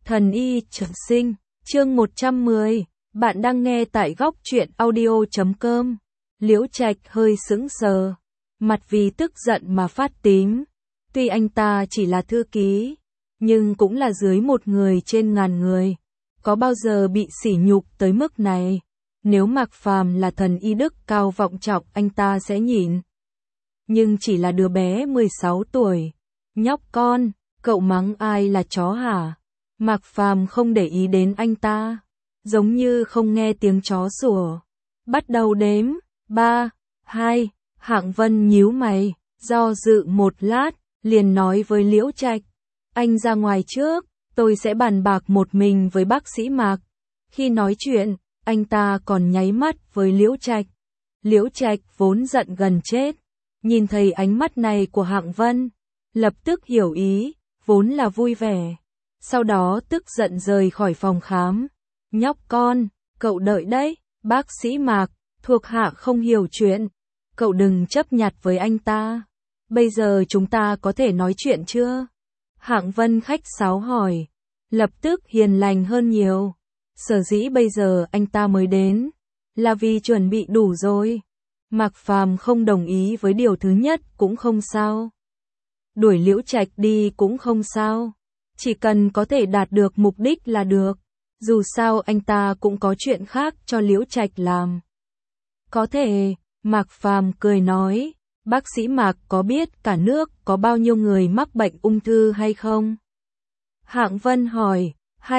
Thần y trường sinh, chương 110, bạn đang nghe tại góc truyện audio.com. Liễu Trạch hơi sững sờ, mặt vì tức giận mà phát tím. Tuy anh ta chỉ là thư ký, nhưng cũng là dưới một người trên ngàn người. Có bao giờ bị sỉ nhục tới mức này? Nếu Mạc Phàm là thần y đức cao vọng trọng anh ta sẽ nhịn. Nhưng chỉ là đứa bé 16 tuổi. Nhóc con, cậu mắng ai là chó hả? Mạc Phàm không để ý đến anh ta, giống như không nghe tiếng chó sủa. Bắt đầu đếm, 3, 2, Hạng Vân nhíu mày, do dự một lát, liền nói với Liễu Trạch. Anh ra ngoài trước, tôi sẽ bàn bạc một mình với bác sĩ Mạc. Khi nói chuyện, anh ta còn nháy mắt với Liễu Trạch. Liễu Trạch vốn giận gần chết, nhìn thấy ánh mắt này của Hạng Vân, lập tức hiểu ý, vốn là vui vẻ. Sau đó tức giận rời khỏi phòng khám. Nhóc con, cậu đợi đấy, bác sĩ Mạc, thuộc hạ không hiểu chuyện. Cậu đừng chấp nhặt với anh ta. Bây giờ chúng ta có thể nói chuyện chưa? Hạng Vân khách sáo hỏi. Lập tức hiền lành hơn nhiều. Sở dĩ bây giờ anh ta mới đến, là vì chuẩn bị đủ rồi. Mạc Phàm không đồng ý với điều thứ nhất cũng không sao. Đuổi Liễu Trạch đi cũng không sao. Chỉ cần có thể đạt được mục đích là được. Dù sao anh ta cũng có chuyện khác cho Liễu Trạch làm. Có thể, Mạc Phàm cười nói, bác sĩ Mạc có biết cả nước có bao nhiêu người mắc bệnh ung thư hay không? Hạng Vân hỏi,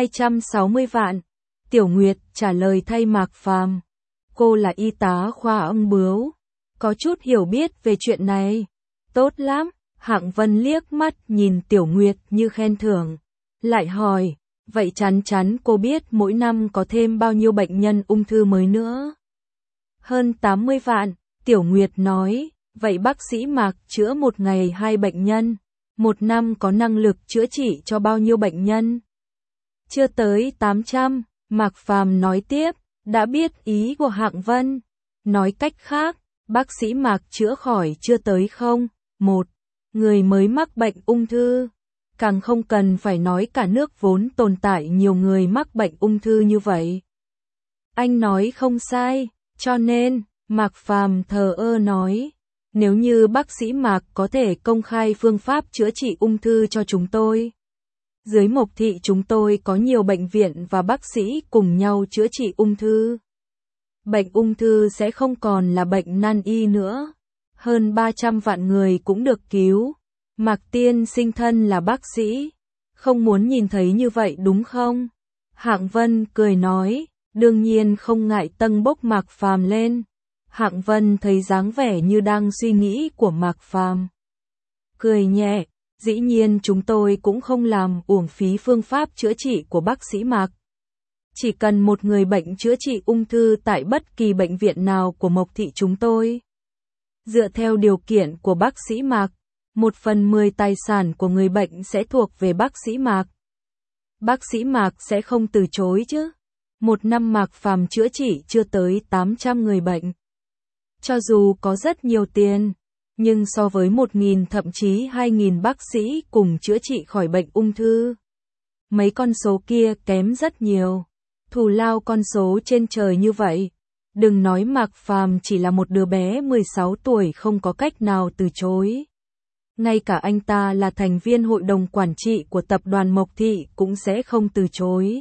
260 vạn. Tiểu Nguyệt trả lời thay Mạc Phàm. Cô là y tá khoa ung bướu, có chút hiểu biết về chuyện này. Tốt lắm. Hạng Vân liếc mắt nhìn Tiểu Nguyệt như khen thưởng. Lại hỏi, vậy chắn chắn cô biết mỗi năm có thêm bao nhiêu bệnh nhân ung thư mới nữa? Hơn 80 vạn, Tiểu Nguyệt nói, vậy bác sĩ Mạc chữa một ngày 2 bệnh nhân, một năm có năng lực chữa trị cho bao nhiêu bệnh nhân? Chưa tới 800, Mạc Phàm nói tiếp, đã biết ý của Hạng Vân. Nói cách khác, bác sĩ Mạc chữa khỏi chưa tới không? Một người mới mắc bệnh ung thư. Càng không cần phải nói cả nước vốn tồn tại nhiều người mắc bệnh ung thư như vậy. Anh nói không sai, cho nên, Mạc Phàm thờ ơ nói, nếu như bác sĩ Mạc có thể công khai phương pháp chữa trị ung thư cho chúng tôi. Dưới Mộc Thị chúng tôi có nhiều bệnh viện và bác sĩ cùng nhau chữa trị ung thư. Bệnh ung thư sẽ không còn là bệnh nan y nữa. Hơn 300 vạn người cũng được cứu. Mạc tiên sinh thân là bác sĩ, không muốn nhìn thấy như vậy đúng không? Hạng Vân cười nói, đương nhiên không ngại tâng bốc Mạc Phàm lên. Hạng Vân thấy dáng vẻ như đang suy nghĩ của Mạc Phàm. Cười nhẹ, dĩ nhiên chúng tôi cũng không làm uổng phí phương pháp chữa trị của bác sĩ Mạc. Chỉ cần một người bệnh chữa trị ung thư tại bất kỳ bệnh viện nào của Mộc Thị chúng tôi. Dựa theo điều kiện của bác sĩ Mạc, 1/10 tài sản của người bệnh sẽ thuộc về bác sĩ Mạc. Bác sĩ Mạc sẽ không từ chối chứ. Một năm Mạc Phàm chữa trị chưa tới 800 người bệnh. Cho dù có rất nhiều tiền, nhưng so với 1.000 thậm chí 2.000 bác sĩ cùng chữa trị khỏi bệnh ung thư, mấy con số kia kém rất nhiều. Thù lao con số trên trời như vậy. Đừng nói Mạc Phàm chỉ là một đứa bé 16 tuổi không có cách nào từ chối. Ngay cả anh ta là thành viên hội đồng quản trị của tập đoàn Mộc Thị cũng sẽ không từ chối.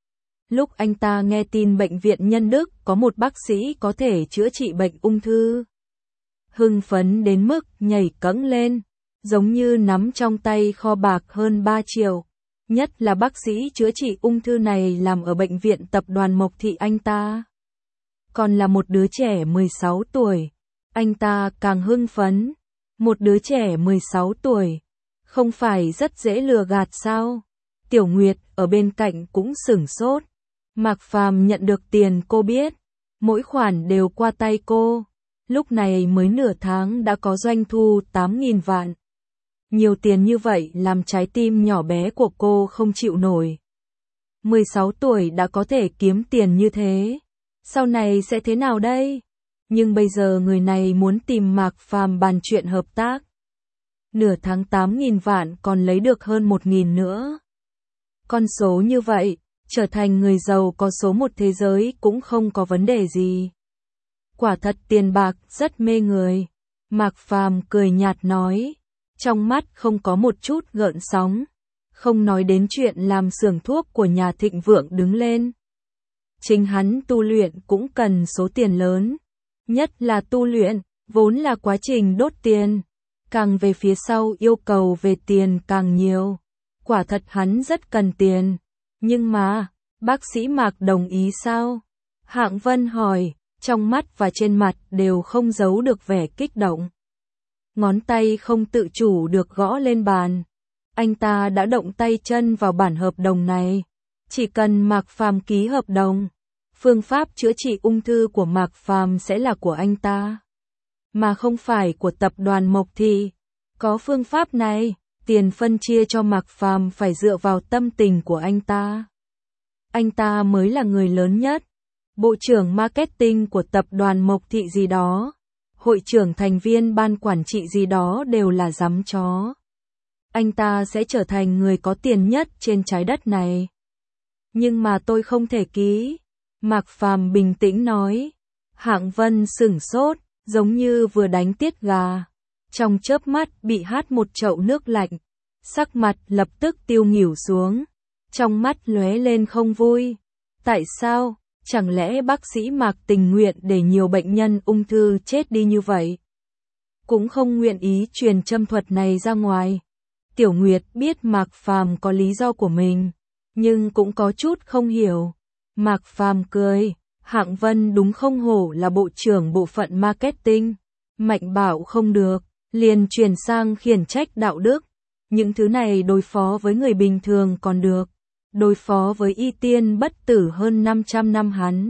Lúc anh ta nghe tin bệnh viện Nhân Đức có một bác sĩ có thể chữa trị bệnh ung thư, hưng phấn đến mức nhảy cẫng lên, giống như nắm trong tay kho bạc hơn 3 triệu. Nhất là bác sĩ chữa trị ung thư này làm ở bệnh viện tập đoàn Mộc Thị anh ta. Còn là một đứa trẻ 16 tuổi, anh ta càng hưng phấn. Một đứa trẻ 16 tuổi, không phải rất dễ lừa gạt sao? Tiểu Nguyệt ở bên cạnh cũng sửng sốt. Mạc Phàm nhận được tiền cô biết, mỗi khoản đều qua tay cô. Lúc này mới nửa tháng đã có doanh thu 8.000 vạn. Nhiều tiền như vậy làm trái tim nhỏ bé của cô không chịu nổi. 16 tuổi đã có thể kiếm tiền như thế. Sau này sẽ thế nào đây? Nhưng bây giờ người này muốn tìm Mạc Phàm bàn chuyện hợp tác. Nửa tháng 8.000 vạn còn lấy được hơn 1.000 nữa. Con số như vậy, trở thành người giàu có số một thế giới cũng không có vấn đề gì. Quả thật tiền bạc rất mê người. Mạc Phàm cười nhạt nói, trong mắt không có một chút gợn sóng, không nói đến chuyện làm xưởng thuốc của nhà thịnh vượng đứng lên. Chính hắn tu luyện cũng cần số tiền lớn, nhất là tu luyện, vốn là quá trình đốt tiền, càng về phía sau yêu cầu về tiền càng nhiều. Quả thật hắn rất cần tiền, nhưng mà, bác sĩ Mạc đồng ý sao? Hạng Vân hỏi, trong mắt và trên mặt đều không giấu được vẻ kích động. Ngón tay không tự chủ được gõ lên bàn. Anh ta đã động tay chân vào bản hợp đồng này. Chỉ cần Mạc Phàm ký hợp đồng, phương pháp chữa trị ung thư của Mạc Phàm sẽ là của anh ta, mà không phải của tập đoàn Mộc Thị. Có phương pháp này, tiền phân chia cho Mạc Phàm phải dựa vào tâm tình của anh ta. Anh ta mới là người lớn nhất. Bộ trưởng marketing của tập đoàn Mộc Thị gì đó, hội trưởng thành viên ban quản trị gì đó đều là giám chó. Anh ta sẽ trở thành người có tiền nhất trên trái đất này. Nhưng mà tôi không thể ký. Mạc Phàm bình tĩnh nói. Hạng Vân sửng sốt, giống như vừa đánh tiết gà. Trong chớp mắt bị hát một chậu nước lạnh. Sắc mặt lập tức tiêu nghỉu xuống. Trong mắt lóe lên không vui. Tại sao? Chẳng lẽ bác sĩ Mạc tình nguyện để nhiều bệnh nhân ung thư chết đi như vậy? Cũng không nguyện ý truyền châm thuật này ra ngoài. Tiểu Nguyệt biết Mạc Phàm có lý do của mình, nhưng cũng có chút không hiểu. Mạc Phàm cười, Hạng Vân đúng không hổ là bộ trưởng bộ phận marketing. Mạnh bảo không được, liền chuyển sang khiển trách đạo đức. Những thứ này đối phó với người bình thường còn được. Đối phó với y tiên bất tử hơn 500 năm hắn.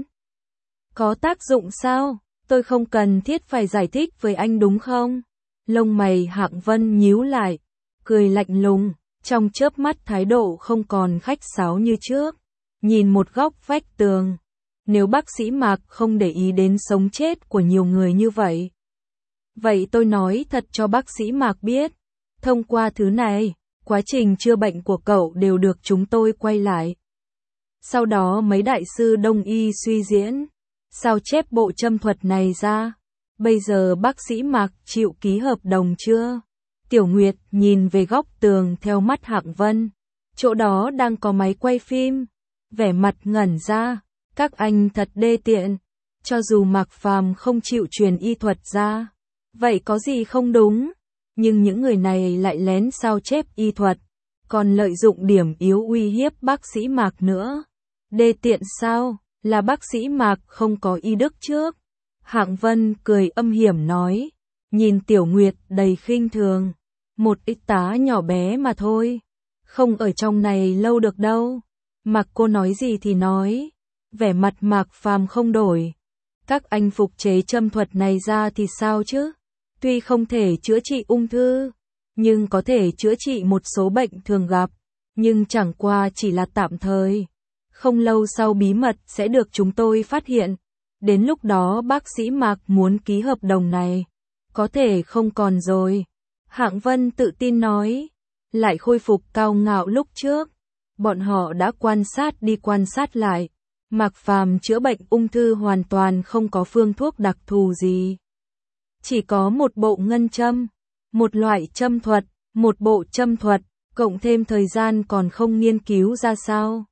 Có tác dụng sao? Tôi không cần thiết phải giải thích với anh đúng không? Lông mày Hạng Vân nhíu lại, cười lạnh lùng, trong chớp mắt thái độ không còn khách sáo như trước. Nhìn một góc vách tường. Nếu bác sĩ Mạc không để ý đến sống chết của nhiều người như vậy. Vậy tôi nói thật cho bác sĩ Mạc biết. Thông qua thứ này, quá trình chữa bệnh của cậu đều được chúng tôi quay lại. Sau đó mấy đại sư đông y suy diễn, sao chép bộ châm thuật này ra. Bây giờ bác sĩ Mạc chịu ký hợp đồng chưa? Tiểu Nguyệt nhìn về góc tường theo mắt Hạng Vân. Chỗ đó đang có máy quay phim. Vẻ mặt ngẩn ra. Các anh thật đê tiện. Cho dù Mạc Phàm không chịu truyền y thuật ra. Vậy có gì không đúng? Nhưng những người này lại lén sao chép y thuật, còn lợi dụng điểm yếu uy hiếp bác sĩ Mạc nữa. Đê tiện sao? Là bác sĩ Mạc không có y đức trước. Hạng Vân cười âm hiểm nói, nhìn Tiểu Nguyệt đầy khinh thường. Một ít tá nhỏ bé mà thôi. Không ở trong này lâu được đâu. Mạc cô nói gì thì nói. Vẻ mặt Mạc Phàm không đổi. Các anh phục chế châm thuật này ra thì sao chứ? Tuy không thể chữa trị ung thư, nhưng có thể chữa trị một số bệnh thường gặp, nhưng chẳng qua chỉ là tạm thời. Không lâu sau bí mật sẽ được chúng tôi phát hiện. Đến lúc đó bác sĩ Mạc muốn ký hợp đồng này, có thể không còn rồi. Hạng Vân tự tin nói, lại khôi phục cao ngạo lúc trước. Bọn họ đã quan sát đi quan sát lại. Mạc Phàm chữa bệnh ung thư hoàn toàn không có phương thuốc đặc thù gì. Chỉ có một bộ ngân châm, một loại châm thuật, một bộ châm thuật, cộng thêm thời gian còn không nghiên cứu ra sao.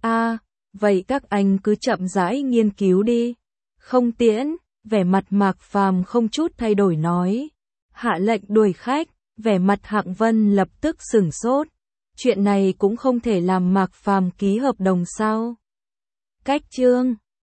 Vậy các anh cứ chậm rãi nghiên cứu đi. Không tiễn, vẻ mặt Mạc Phàm không chút thay đổi nói. Hạ lệnh đuổi khách, vẻ mặt Hạng Vân lập tức sửng sốt. Chuyện này cũng không thể làm Mạc Phàm ký hợp đồng sao? Cách chương